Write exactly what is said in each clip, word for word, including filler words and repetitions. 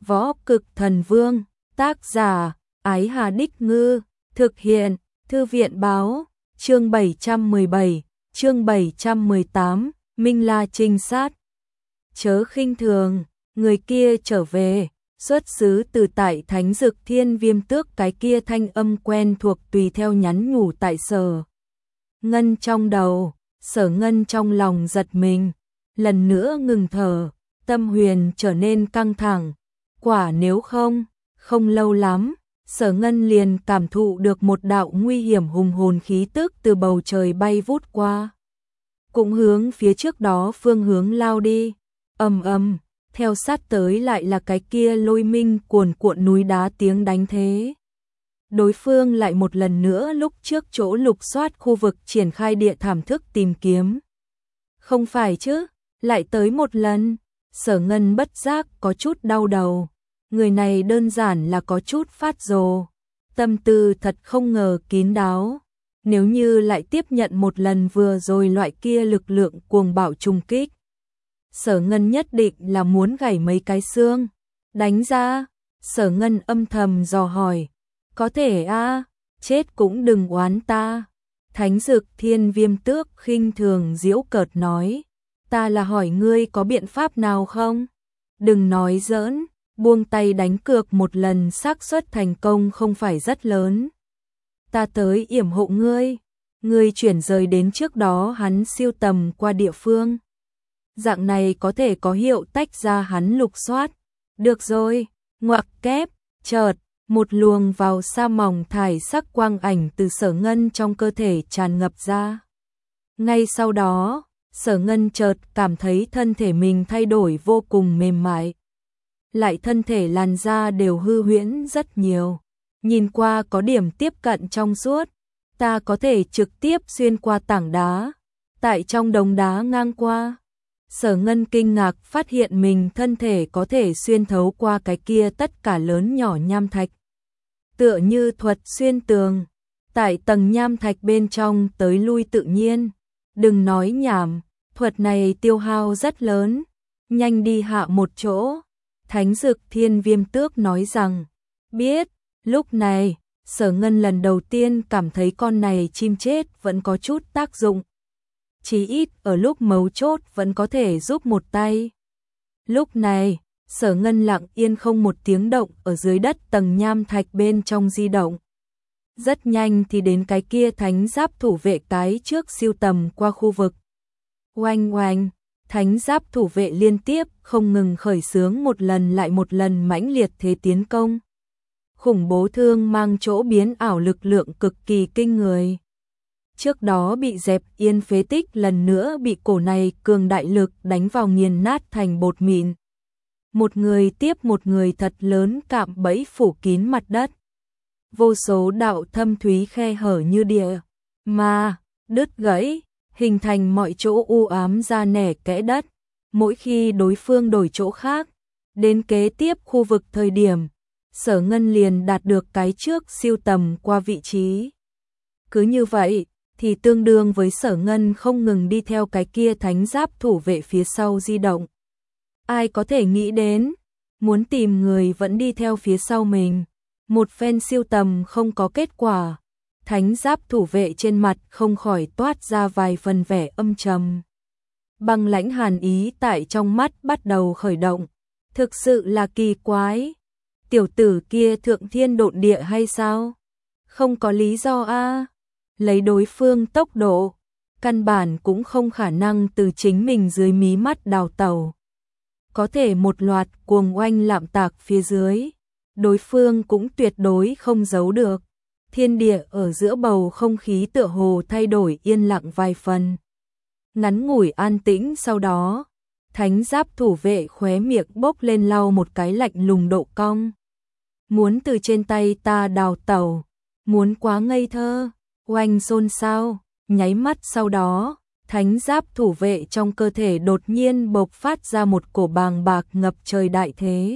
Võ Cực Thần Vương, tác giả, Ái Hà Đích Ngư, thực hiện, Thư viện báo, chương bảy trăm mười bảy, chương bảy trăm mười tám, Minh La trinh sát. Chớ khinh thường, người kia trở về, xuất xứ từ tại Thánh Dực Thiên Viêm Tước, cái kia thanh âm quen thuộc tùy theo nhắn nhủ tại Sở Ngân trong đầu. Sở Ngân trong lòng giật mình, lần nữa ngừng thở, tâm huyền trở nên căng thẳng. Quả nếu không, không lâu lắm, Sở Ngân liền cảm thụ được một đạo nguy hiểm hùng hồn khí tức từ bầu trời bay vút qua, cũng hướng phía trước đó phương hướng lao đi. Ầm ầm, theo sát tới lại là cái kia lôi minh cuồn cuộn núi đá tiếng đánh thế. Đối phương lại một lần nữa lúc trước chỗ lục soát khu vực triển khai địa thảm thức tìm kiếm. Không phải chứ, lại tới một lần. Sở Ngân bất giác có chút đau đầu. Người này đơn giản là có chút phát rồ. Tâm tư thật không ngờ kín đáo. Nếu như lại tiếp nhận một lần vừa rồi loại kia lực lượng cuồng bạo trùng kích, Sở Ngân nhất định là muốn gãy mấy cái xương. Đánh ra, Sở Ngân âm thầm dò hỏi. Có thể a, à, chết cũng đừng oán ta. Thánh Dực Thiên Viêm Tước khinh thường giễu cợt nói. Ta là hỏi ngươi có biện pháp nào không? Đừng nói giỡn, buông tay đánh cược một lần xác suất thành công không phải rất lớn. Ta tới yểm hộ ngươi. Ngươi chuyển rời đến trước đó hắn siêu tầm qua địa phương. Dạng này có thể có hiệu tách ra hắn lục soát. Được rồi, ngoặc kép, chợt. Một luồng vào sa mỏng thải sắc quang ảnh từ Sở Ngân trong cơ thể tràn ngập ra. Ngay sau đó, Sở Ngân chợt cảm thấy thân thể mình thay đổi vô cùng mềm mại. Lại thân thể làn da đều hư huyễn rất nhiều. Nhìn qua có điểm tiếp cận trong suốt. Ta có thể trực tiếp xuyên qua tảng đá. Tại trong đống đá ngang qua. Sở Ngân kinh ngạc phát hiện mình thân thể có thể xuyên thấu qua cái kia tất cả lớn nhỏ nham thạch. Tựa như thuật xuyên tường, tại tầng nham thạch bên trong tới lui tự nhiên. Đừng nói nhảm, thuật này tiêu hao rất lớn. Nhanh đi hạ một chỗ. Thánh Dực Thiên Viêm Tước nói rằng, biết. Lúc này, Sở Ngân lần đầu tiên cảm thấy con này chim chết vẫn có chút tác dụng. Chí ít ở lúc mấu chốt vẫn có thể giúp một tay. Lúc này, Sở Ngân lặng yên không một tiếng động ở dưới đất tầng nham thạch bên trong di động. Rất nhanh thì đến cái kia thánh giáp thủ vệ cái trước siêu tầm qua khu vực. Oanh oanh, thánh giáp thủ vệ liên tiếp không ngừng khởi xướng một lần lại một lần mãnh liệt thế tiến công. Khủng bố thương mang chỗ biến ảo lực lượng cực kỳ kinh người. Trước đó bị dẹp yên phế tích lần nữa bị cổ này cường đại lực đánh vào nghiền nát thành bột mịn. Một người tiếp một người thật lớn cạm bẫy phủ kín mặt đất. Vô số đạo thâm thúy khe hở như địa mà đứt gãy, hình thành mọi chỗ u ám ra nẻ kẽ đất. Mỗi khi đối phương đổi chỗ khác, đến kế tiếp khu vực thời điểm, Sở Ngân liền đạt được cái trước siêu tầm qua vị trí. Cứ như vậy, thì tương đương với Sở Ngân không ngừng đi theo cái kia thánh giáp thủ vệ phía sau di động. Ai có thể nghĩ đến, muốn tìm người vẫn đi theo phía sau mình. Một phen siêu tầm không có kết quả, thánh giáp thủ vệ trên mặt không khỏi toát ra vài phần vẻ âm trầm. Băng lãnh hàn ý tại trong mắt bắt đầu khởi động. Thực sự là kỳ quái. Tiểu tử kia thượng thiên độn địa hay sao? Không có lý do a. Lấy đối phương tốc độ, căn bản cũng không khả năng từ chính mình dưới mí mắt đào tẩu. Có thể một loạt cuồng oanh lạm tạc phía dưới, đối phương cũng tuyệt đối không giấu được. Thiên địa ở giữa bầu không khí tựa hồ thay đổi yên lặng vài phần. Ngắn ngủi an tĩnh sau đó, thánh giáp thủ vệ khóe miệng bốc lên lau một cái lạnh lùng độ cong. Muốn từ trên tay ta đào tẩu, muốn quá ngây thơ. Oanh xôn xao, nháy mắt sau đó, thánh giáp thủ vệ trong cơ thể đột nhiên bộc phát ra một cổ bàng bạc ngập trời đại thế.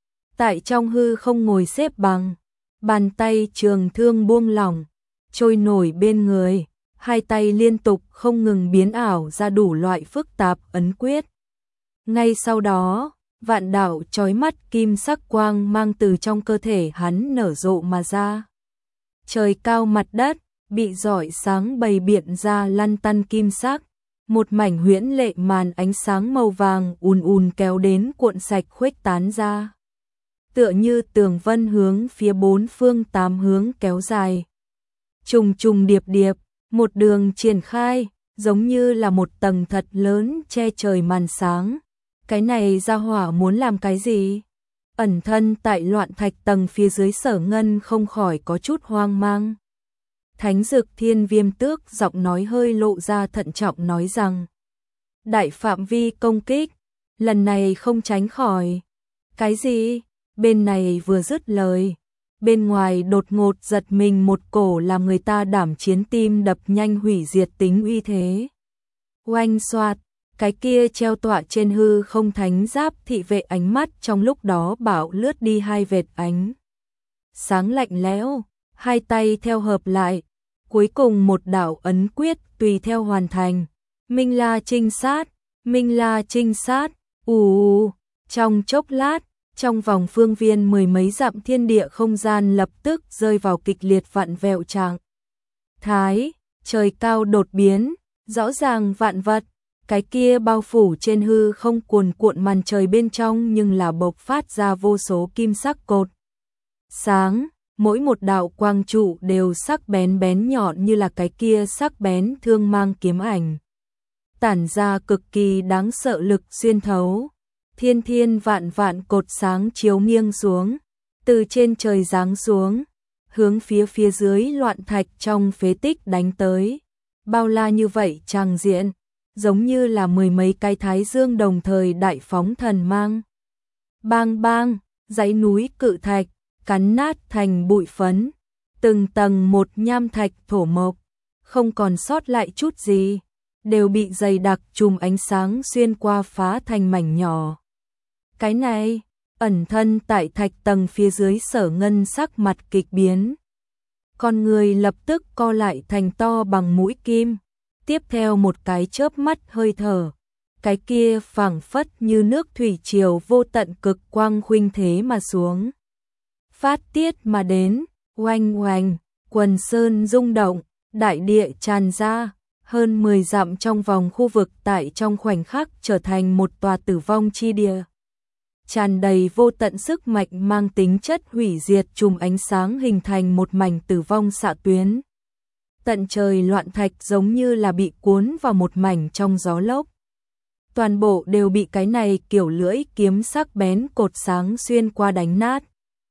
Tại trong hư không ngồi xếp bằng, bàn tay trường thương buông lỏng, trôi nổi bên người, hai tay liên tục không ngừng biến ảo ra đủ loại phức tạp ấn quyết. Ngay sau đó, vạn đạo chói mắt kim sắc quang mang từ trong cơ thể hắn nở rộ mà ra. Trời cao mặt đất, bị rọi sáng bày biện ra lăn tăn kim sắc, một mảnh huyễn lệ màn ánh sáng màu vàng ùn ùn kéo đến cuộn sạch khuếch tán ra. Tựa như tường vân hướng phía bốn phương tám hướng kéo dài. Trùng trùng điệp điệp, một đường triển khai, giống như là một tầng thật lớn che trời màn sáng. Cái này ra hỏa muốn làm cái gì? Ẩn thân tại loạn thạch tầng phía dưới Sở Ngân không khỏi có chút hoang mang. Thánh Dực Thiên Viêm Tước giọng nói hơi lộ ra thận trọng nói rằng: đại phạm vi công kích, lần này không tránh khỏi. Cái gì? Bên này vừa dứt lời, bên ngoài đột ngột giật mình một cổ làm người ta đảm chiến tim đập nhanh hủy diệt tính uy thế. Oanh xoạt, cái kia treo tọa trên hư không thánh giáp thị vệ ánh mắt trong lúc đó bảo lướt đi hai vệt ánh sáng lạnh lẽo, hai tay theo hợp lại, cuối cùng một đạo ấn quyết tùy theo hoàn thành. Minh La trinh sát, Minh La trinh sát, ù, trong chốc lát, trong vòng phương viên mười mấy dặm thiên địa không gian lập tức rơi vào kịch liệt vặn vẹo trạng thái, trời cao đột biến, rõ ràng vạn vật, cái kia bao phủ trên hư không cuồn cuộn màn trời bên trong nhưng là bộc phát ra vô số kim sắc cột sáng, mỗi một đạo quang trụ đều sắc bén bén nhọn như là cái kia sắc bén thương mang kiếm ảnh, tản ra cực kỳ đáng sợ lực xuyên thấu. Thiên thiên vạn vạn cột sáng chiếu nghiêng xuống, từ trên trời giáng xuống, hướng phía phía dưới loạn thạch trong phế tích đánh tới. Bao la như vậy tràng diện, giống như là mười mấy cái thái dương đồng thời đại phóng thần mang. Bang bang, dãy núi cự thạch, cắn nát thành bụi phấn, từng tầng một nham thạch thổ mộc, không còn sót lại chút gì, đều bị dày đặc chùm ánh sáng xuyên qua phá thành mảnh nhỏ. Cái này, ẩn thân tại thạch tầng phía dưới Sở Ngân sắc mặt kịch biến. Con người lập tức co lại thành to bằng mũi kim, tiếp theo một cái chớp mắt hơi thở, cái kia phảng phất như nước thủy triều vô tận cực quang khuynh thế mà xuống. Phát tiết mà đến, oanh oanh, quần sơn rung động, đại địa tràn ra, hơn mười dặm trong vòng khu vực tại trong khoảnh khắc trở thành một tòa tử vong chi địa. Tràn đầy vô tận sức mạnh mang tính chất hủy diệt chùm ánh sáng hình thành một mảnh tử vong xạ tuyến. Tận trời loạn thạch giống như là bị cuốn vào một mảnh trong gió lốc. Toàn bộ đều bị cái này kiểu lưỡi kiếm sắc bén cột sáng xuyên qua đánh nát.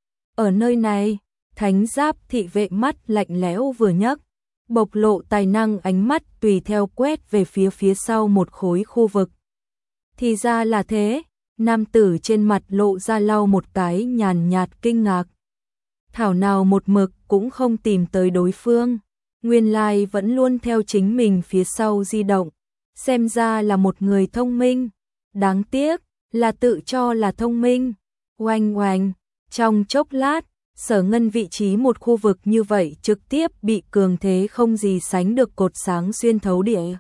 Ở nơi này, thánh giáp thị vệ mắt lạnh lẽo vừa nhấc, bộc lộ tài năng ánh mắt tùy theo quét về phía phía sau một khối khu vực. Thì ra là thế. Nam tử trên mặt lộ ra lau một cái nhàn nhạt kinh ngạc. Thảo nào một mực cũng không tìm tới đối phương, nguyên lai vẫn luôn theo chính mình phía sau di động, xem ra là một người thông minh, đáng tiếc là tự cho là thông minh. Oanh oanh, trong chốc lát, Sở Ngân vị trí một khu vực như vậy trực tiếp bị cường thế không gì sánh được cột sáng xuyên thấu địa.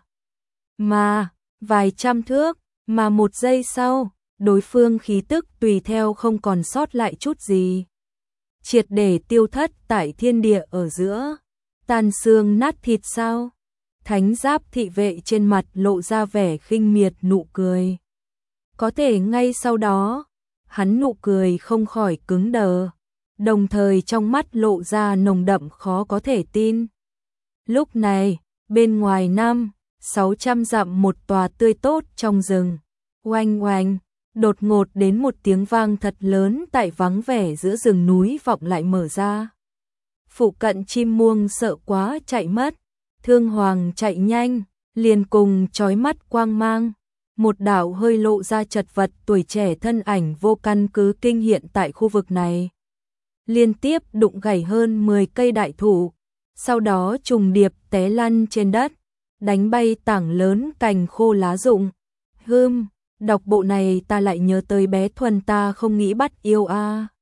Mà, vài trăm thước, mà một giây sau, đối phương khí tức tùy theo không còn sót lại chút gì. Triệt để tiêu thất tại thiên địa ở giữa. Tàn xương nát thịt sao? Thánh giáp thị vệ trên mặt lộ ra vẻ khinh miệt nụ cười. Có thể ngay sau đó, hắn nụ cười không khỏi cứng đờ, đồng thời trong mắt lộ ra nồng đậm khó có thể tin. Lúc này, bên ngoài năm, sáu trăm dặm một tòa tươi tốt trong rừng. Oanh oanh, đột ngột đến một tiếng vang thật lớn tại vắng vẻ giữa rừng núi vọng lại mở ra. Phụ cận chim muông sợ quá chạy mất, Thương Hoàng chạy nhanh, liền cùng chói mắt quang mang. Một đạo hơi lộ ra chật vật tuổi trẻ thân ảnh vô căn cứ kinh hiện tại khu vực này. Liên tiếp đụng gãy hơn mười cây đại thụ, sau đó trùng điệp té lăn trên đất, đánh bay tảng lớn cành khô lá rụng. Hưm, đọc bộ này ta lại nhớ tới bé Thuần ta không nghĩ bắt yêu a. À.